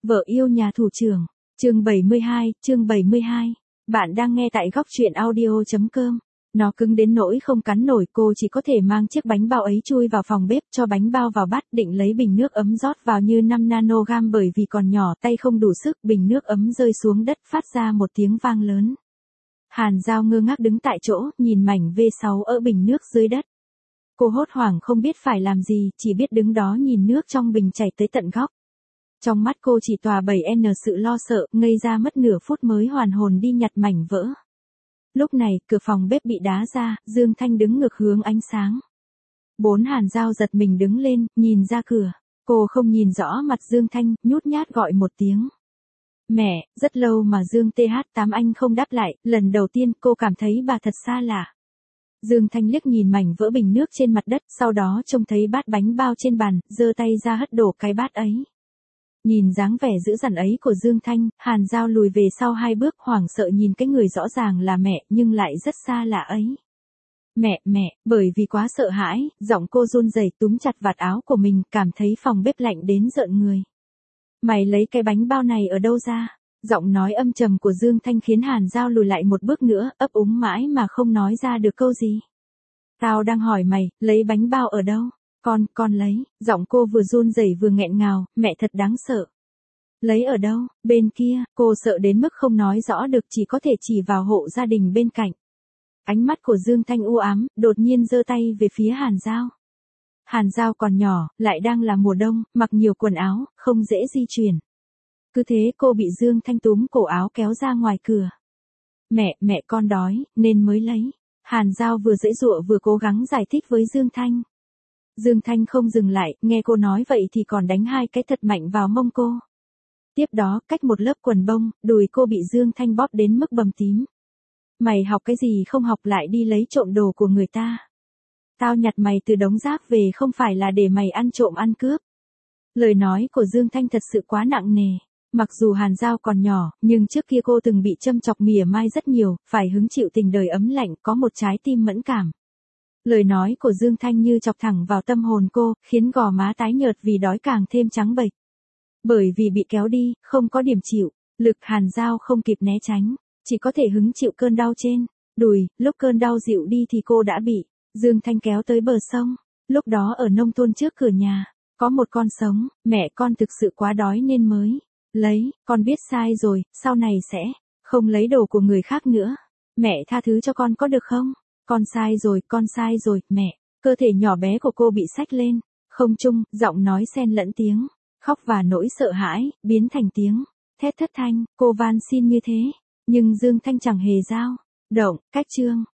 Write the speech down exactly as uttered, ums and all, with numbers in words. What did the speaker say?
Vợ yêu nhà thủ trưởng. Chương bảy mươi hai, chương bảy mươi hai. Bạn đang nghe tại góc truyện audio chấm com. Nó cứng đến nỗi không cắn nổi, cô chỉ có thể mang chiếc bánh bao ấy chui vào phòng bếp, cho bánh bao vào bát, định lấy bình nước ấm rót vào như năm nanogam, bởi vì còn nhỏ tay không đủ sức, bình nước ấm rơi xuống đất phát ra một tiếng vang lớn. Hàn Dao ngơ ngác đứng tại chỗ, nhìn mảnh vê sáu ở bình nước dưới đất. Cô hốt hoảng không biết phải làm gì, chỉ biết đứng đó nhìn nước trong bình chảy tới tận góc. Trong mắt cô chỉ tỏa bảy n sự lo sợ, ngây ra mất nửa phút mới hoàn hồn đi nhặt mảnh vỡ. Lúc này, cửa phòng bếp bị đá ra, Dương Thanh đứng ngược hướng ánh sáng. Bốn Hàn Dao giật mình đứng lên, nhìn ra cửa. Cô không nhìn rõ mặt Dương Thanh, nhút nhát gọi một tiếng. Mẹ, rất lâu mà Dương tê hát tám anh không đáp lại, lần đầu tiên cô cảm thấy bà thật xa lạ. Dương Thanh liếc nhìn mảnh vỡ bình nước trên mặt đất, sau đó trông thấy bát bánh bao trên bàn, giơ tay ra hất đổ cái bát ấy. Nhìn dáng vẻ dữ dằn ấy của Dương Thanh, Hàn Dao lùi về sau hai bước, hoảng sợ nhìn cái người rõ ràng là mẹ nhưng lại rất xa lạ ấy. Mẹ, mẹ, bởi vì quá sợ hãi, giọng cô run rẩy túm chặt vạt áo của mình, cảm thấy phòng bếp lạnh đến rợn người. Mày lấy cái bánh bao này ở đâu ra? Giọng nói âm trầm của Dương Thanh khiến Hàn Dao lùi lại một bước nữa, ấp úng mãi mà không nói ra được câu gì. Tao đang hỏi mày, lấy bánh bao ở đâu? Con, con lấy, giọng cô vừa run rẩy vừa nghẹn ngào, mẹ thật đáng sợ. Lấy ở đâu? Bên kia, cô sợ đến mức không nói rõ được, chỉ có thể chỉ vào hộ gia đình bên cạnh. Ánh mắt của Dương Thanh u ám, đột nhiên giơ tay về phía Hàn Dao. Hàn Dao còn nhỏ, lại đang là mùa đông, mặc nhiều quần áo, không dễ di chuyển. Cứ thế cô bị Dương Thanh túm cổ áo kéo ra ngoài cửa. Mẹ, mẹ con đói, nên mới lấy. Hàn Dao vừa giãy giụa vừa cố gắng giải thích với Dương Thanh. Dương Thanh không dừng lại, nghe cô nói vậy thì còn đánh hai cái thật mạnh vào mông cô. Tiếp đó, cách một lớp quần bông, đùi cô bị Dương Thanh bóp đến mức bầm tím. Mày học cái gì không học lại đi lấy trộm đồ của người ta. Tao nhặt mày từ đống rác về không phải là để mày ăn trộm ăn cướp. Lời nói của Dương Thanh thật sự quá nặng nề. Mặc dù Hàn Dao còn nhỏ, nhưng trước kia cô từng bị châm chọc mỉa mai rất nhiều, phải hứng chịu tình đời ấm lạnh, có một trái tim mẫn cảm. Lời nói của Dương Thanh như chọc thẳng vào tâm hồn cô, khiến gò má tái nhợt vì đói càng thêm trắng bệch. Bởi vì bị kéo đi, không có điểm chịu, lực Hàn Dao không kịp né tránh, chỉ có thể hứng chịu cơn đau trên đùi. Lúc cơn đau dịu đi thì cô đã bị Dương Thanh kéo tới bờ sông. Lúc đó ở nông thôn trước cửa nhà, có một con sống, mẹ con thực sự quá đói nên mới lấy, con biết sai rồi, sau này sẽ không lấy đồ của người khác nữa. Mẹ tha thứ cho con có được không? Con sai rồi, con sai rồi, mẹ. Cơ thể nhỏ bé của cô bị xách lên không trung, giọng nói xen lẫn tiếng khóc và nỗi sợ hãi, biến thành tiếng thét thất thanh, cô van xin như thế. Nhưng Dương Thanh chẳng hề dao động, cách chương.